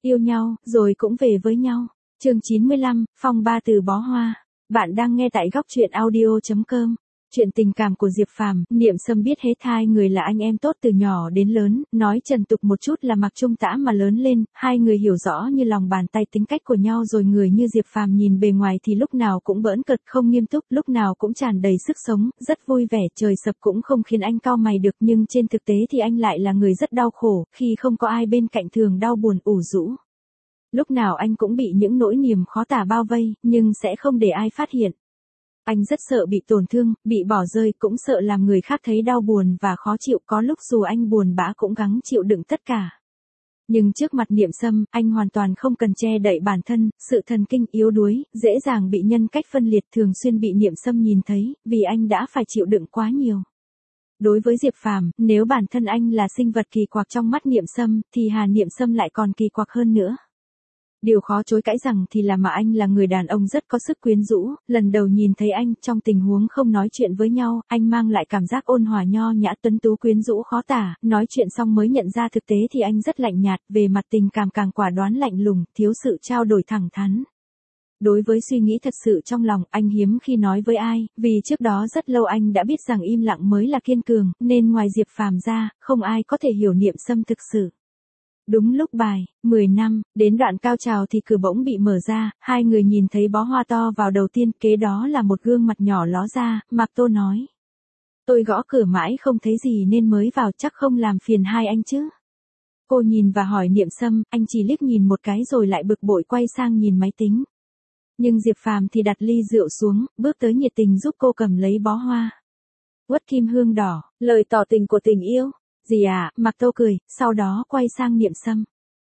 Yêu nhau, rồi cũng về với nhau. Chương 95, phong ba từ bó hoa. Bạn đang nghe tại góc truyện audio.com. Chuyện tình cảm của Diệp Phàm, Niệm Sâm biết hết hai người là anh em tốt từ nhỏ đến lớn, nói trần tục một chút là mặc trung tã mà lớn lên, hai người hiểu rõ như lòng bàn tay tính cách của nhau rồi. Người như Diệp Phàm nhìn bề ngoài thì lúc nào cũng bỡn cợt không nghiêm túc, lúc nào cũng tràn đầy sức sống, rất vui vẻ, trời sập cũng không khiến anh cau mày được, nhưng trên thực tế thì anh lại là người rất đau khổ, khi không có ai bên cạnh thường đau buồn ủ rũ. Lúc nào anh cũng bị những nỗi niềm khó tả bao vây, nhưng sẽ không để ai phát hiện. Anh rất sợ bị tổn thương, bị bỏ rơi, cũng sợ làm người khác thấy đau buồn và khó chịu, có lúc dù anh buồn bã cũng gắng chịu đựng tất cả. Nhưng trước mặt Niệm Sâm, anh hoàn toàn không cần che đậy bản thân, sự thần kinh yếu đuối, dễ dàng bị nhân cách phân liệt thường xuyên bị Niệm Sâm nhìn thấy, vì anh đã phải chịu đựng quá nhiều. Đối với Diệp Phàm, nếu bản thân anh là sinh vật kỳ quặc trong mắt Niệm Sâm, thì Hà Niệm Sâm lại còn kỳ quặc hơn nữa. Điều khó chối cãi rằng thì là mà anh là người đàn ông rất có sức quyến rũ, lần đầu nhìn thấy anh trong tình huống không nói chuyện với nhau, anh mang lại cảm giác ôn hòa nho nhã tuấn tú quyến rũ khó tả, nói chuyện xong mới nhận ra thực tế thì anh rất lạnh nhạt, về mặt tình cảm càng quả đoán lạnh lùng, thiếu sự trao đổi thẳng thắn. Đối với suy nghĩ thật sự trong lòng, anh hiếm khi nói với ai, vì trước đó rất lâu anh đã biết rằng im lặng mới là kiên cường, nên ngoài Diệp Phàm ra, không ai có thể hiểu Niệm Sâm thực sự. Đúng lúc bài, 10 năm, đến đoạn cao trào thì cửa bỗng bị mở ra, hai người nhìn thấy bó hoa to vào đầu tiên, kế đó là một gương mặt nhỏ ló ra, Mạc Tô nói. Tôi gõ cửa mãi không thấy gì nên mới vào, chắc không làm phiền hai anh chứ. Cô nhìn và hỏi Niệm Sâm, anh chỉ liếc nhìn một cái rồi lại bực bội quay sang nhìn máy tính. Nhưng Diệp Phàm thì đặt ly rượu xuống, bước tới nhiệt tình giúp cô cầm lấy bó hoa. Uất kim hương đỏ, lời tỏ tình của tình yêu. Gì à, Mạc Tô cười, sau đó quay sang Niệm Sâm.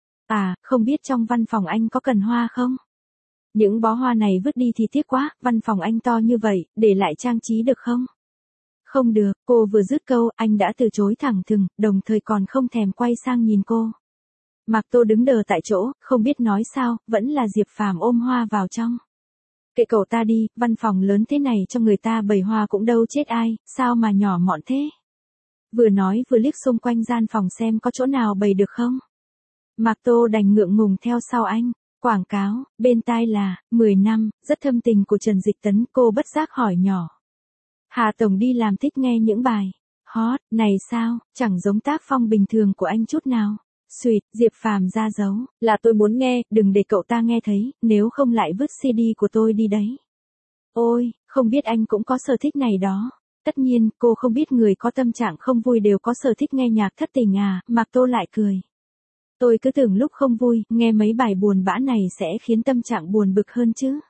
À, không biết trong văn phòng anh có cần hoa không? Những bó hoa này vứt đi thì tiếc quá, văn phòng anh to như vậy, để lại trang trí được không? Không được, cô vừa dứt câu, anh đã từ chối thẳng thừng, đồng thời còn không thèm quay sang nhìn cô. Mạc Tô đứng đờ tại chỗ, không biết nói sao, vẫn là Diệp Phàm ôm hoa vào trong. Kệ cậu ta đi, văn phòng lớn thế này cho người ta bày hoa cũng đâu chết ai, sao mà nhỏ mọn thế? Vừa nói vừa liếc xung quanh gian phòng xem có chỗ nào bày được không. Mạc Tô đành ngượng ngùng theo sau anh. Quảng cáo, bên tai là, 10 năm, rất thâm tình của Trần Dịch Tấn, cô bất giác hỏi nhỏ. Hà Tổng đi làm thích nghe những bài hot này sao, chẳng giống tác phong bình thường của anh chút nào. Xuyệt, Diệp Phàm ra dấu, là tôi muốn nghe, đừng để cậu ta nghe thấy, nếu không lại vứt CD của tôi đi đấy. Ôi, không biết anh cũng có sở thích này đó. Tất nhiên, cô không biết người có tâm trạng không vui đều có sở thích nghe nhạc thất tình à, Mạc Tô lại cười. Tôi cứ tưởng lúc không vui, nghe mấy bài buồn bã này sẽ khiến tâm trạng buồn bực hơn chứ.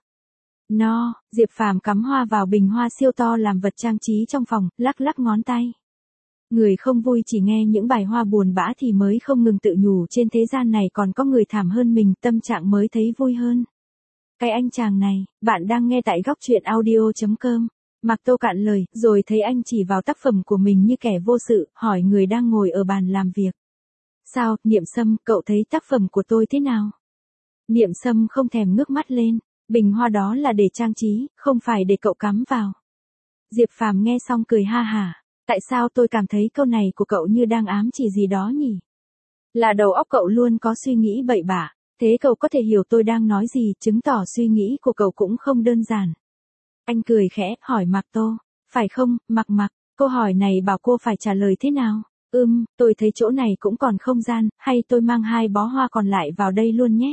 No, Diệp Phàm cắm hoa vào bình hoa siêu to làm vật trang trí trong phòng, lắc lắc ngón tay. Người không vui chỉ nghe những bài hoa buồn bã thì mới không ngừng tự nhủ trên thế gian này còn có người thảm hơn mình, tâm trạng mới thấy vui hơn. Cái anh chàng này, bạn đang nghe tại góc truyện audio.com. Mạc Tô cạn lời, rồi thấy anh chỉ vào tác phẩm của mình như kẻ vô sự, hỏi người đang ngồi ở bàn làm việc. Sao, Niệm Sâm, cậu thấy tác phẩm của tôi thế nào? Niệm Sâm không thèm ngước mắt lên, bình hoa đó là để trang trí, không phải để cậu cắm vào. Diệp Phàm nghe xong cười ha hả, tại sao tôi cảm thấy câu này của cậu như đang ám chỉ gì đó nhỉ? Là đầu óc cậu luôn có suy nghĩ bậy bạ, thế cậu có thể hiểu tôi đang nói gì, chứng tỏ suy nghĩ của cậu cũng không đơn giản. Anh cười khẽ, hỏi Mạc Tô, phải không, Mạc, câu hỏi này bảo cô phải trả lời thế nào? Tôi thấy chỗ này cũng còn không gian, hay tôi mang 2 bó hoa còn lại vào đây luôn nhé?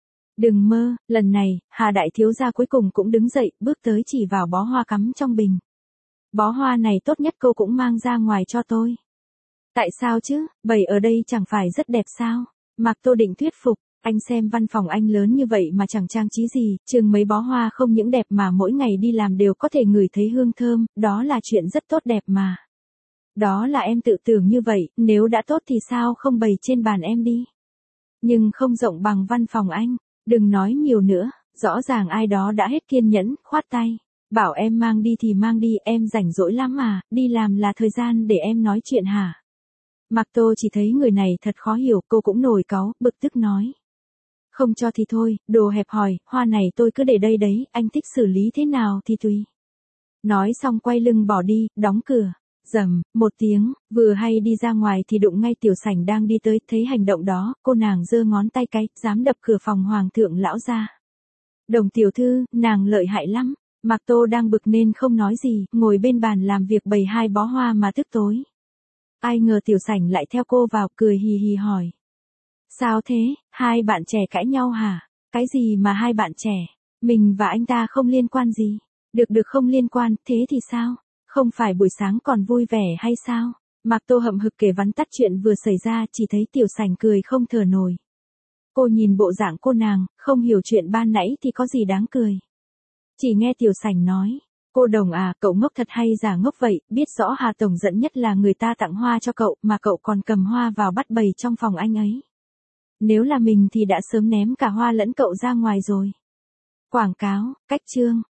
Đừng mơ, lần này, Hà đại thiếu gia cuối cùng cũng đứng dậy, bước tới chỉ vào bó hoa cắm trong bình. Bó hoa này tốt nhất cô cũng mang ra ngoài cho tôi. Tại sao chứ, bày ở đây chẳng phải rất đẹp sao? Mạc Tô định thuyết phục. Anh xem văn phòng anh lớn như vậy mà chẳng trang trí gì, chừng mấy bó hoa không những đẹp mà mỗi ngày đi làm đều có thể ngửi thấy hương thơm, đó là chuyện rất tốt đẹp mà. Đó là em tự tưởng như vậy, nếu đã tốt thì sao không bày trên bàn em đi. Nhưng không rộng bằng văn phòng anh, đừng nói nhiều nữa, rõ ràng ai đó đã hết kiên nhẫn, khoát tay. Bảo em mang đi thì mang đi, em rảnh rỗi lắm mà, đi làm là thời gian để em nói chuyện hả? Mạc Tô chỉ thấy người này thật khó hiểu, cô cũng nổi cáu, bực tức nói. Không cho thì thôi, đồ hẹp hòi, hoa này tôi cứ để đây đấy, anh thích xử lý thế nào thì tùy. Nói xong quay lưng bỏ đi, đóng cửa. Rầm, một tiếng, vừa hay đi ra ngoài thì đụng ngay Tiểu Sảnh đang đi tới, thấy hành động đó, cô nàng giơ ngón tay cái, dám đập cửa phòng hoàng thượng lão ra. Đồng tiểu thư, nàng lợi hại lắm. Mạc Tô đang bực nên không nói gì, ngồi bên bàn làm việc bày 2 bó hoa mà tức tối. Ai ngờ Tiểu Sảnh lại theo cô vào, cười hì hì hỏi. Sao thế, 2 bạn trẻ cãi nhau hả? Cái gì mà 2 bạn trẻ? Mình và anh ta không liên quan gì. Được không liên quan, thế thì sao? Không phải buổi sáng còn vui vẻ hay sao? Mạc Tô hậm hực kể vắn tắt chuyện vừa xảy ra, chỉ thấy Tiểu Sảnh cười không thở nổi. Cô nhìn bộ dạng cô nàng, không hiểu chuyện ban nãy thì có gì đáng cười. Chỉ nghe Tiểu Sảnh nói, cô Đồng à, cậu ngốc thật hay giả ngốc vậy, biết rõ Hà Tổng giận nhất là người ta tặng hoa cho cậu, mà cậu còn cầm hoa vào bắt bầy trong phòng anh ấy. Nếu là mình thì đã sớm ném cả hoa lẫn cậu ra ngoài rồi. Quảng cáo, cách chương.